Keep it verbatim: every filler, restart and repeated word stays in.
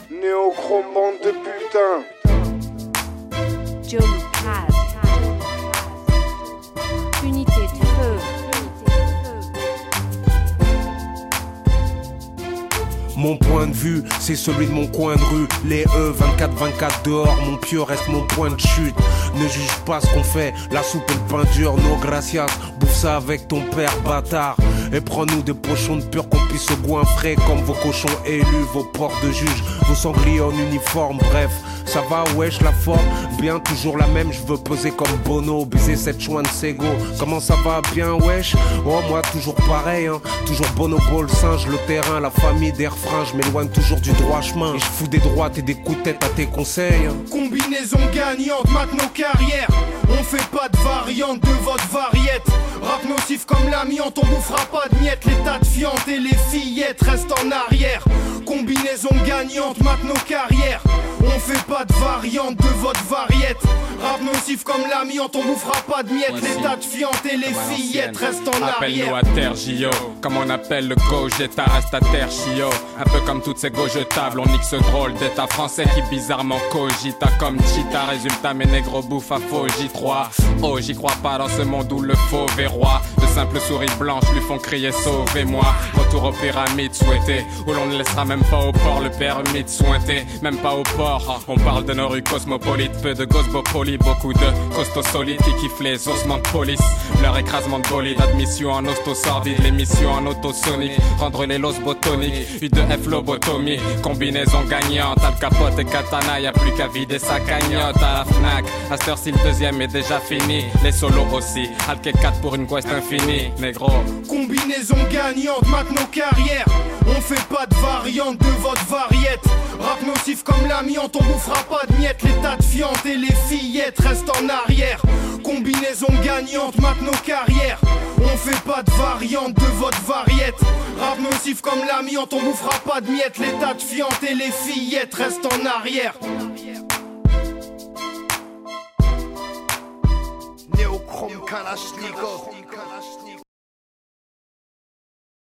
Néochrome bande de putain. Joe Lucas. Unité de feu. Mon point de vue, c'est celui de mon coin de rue. Les E vingt-quatre vingt-quatre dehors, mon pieu reste mon point de chute. Ne juge pas ce qu'on fait, la soupe et le pain dur, no gracias. Bouffe ça avec ton père bâtard. Et prends-nous des pochons de pur qu'on puisse se goinfrer comme vos cochons élus, vos porcs de juges, vos sangliers en uniforme, bref. Ça va, wesh, la forme, bien, toujours la même, je veux peser comme Bono, baiser cette chouin de Sego. Comment ça va, bien, wesh? Oh, moi, toujours pareil, hein, toujours Bonobo, le singe, le terrain, la famille, des refrains, je m'éloigne toujours du droit chemin. Et je fous des droites et des coups de tête à tes conseils, hein. Combinaison gagnante, mate nos carrières. On fait pas de variante de votre variette. Rap nocif comme l'amiante, on bouffera pas de miettes. Les tas de fiantes et les fillettes restent en arrière. Combinaison gagnante, mate nos carrières. On fait pas de variante de votre variette. Rap nocif comme l'amiante, on bouffera pas de miettes. Les tas de fiantes et les fillettes restent en arrière. Appelle-nous à terre, J O. Comme on appelle le Gogeta, reste à terre, Chio. Un peu comme toutes ces gojetables, on nique ce drôle d'état français qui bizarrement cogita comme Cheetah. Résultat, mes négros bouffent à faux, j'y crois. Oh, j'y crois pas dans ce monde où le faux verrois. De simples souris blanches lui font crier sauvez-moi. Retour aux pyramides souhaitées, où l'on ne laissera même pas au port le permis de sointer. Même pas au port, on parle de nos rues cosmopolites. Peu de gosbopolis, beaucoup de costauds solides qui kiffent les ossements de police. Leur écrasement de bolide, admission en hosto sordide, l'émission en autosonique, rendre les los botoniques, U deux F lobotomie, combinaison gagnante, Al Capote et Katana, y'a plus qu'à vider sa cagnotte à la Fnac. À cette heure-ci le deuxième est déjà fini, les solos aussi, Al quatre pour une quest infinie, négro. Combinaison gagnante, mate nos carrières. On fait pas de variante de votre variette. Rap nocif comme l'amiante, on bouffera pas de miettes. Les tas de fiantes et les fillettes restent en arrière. Combinaison gagnante, mate nos carrières. On fait pas de variante de votre variette. Rap nocif comme l'amiante, on bouffera pas de miettes. Les tas de fiantes et les fillettes restent en arrière. Néochrome Kalachnikov.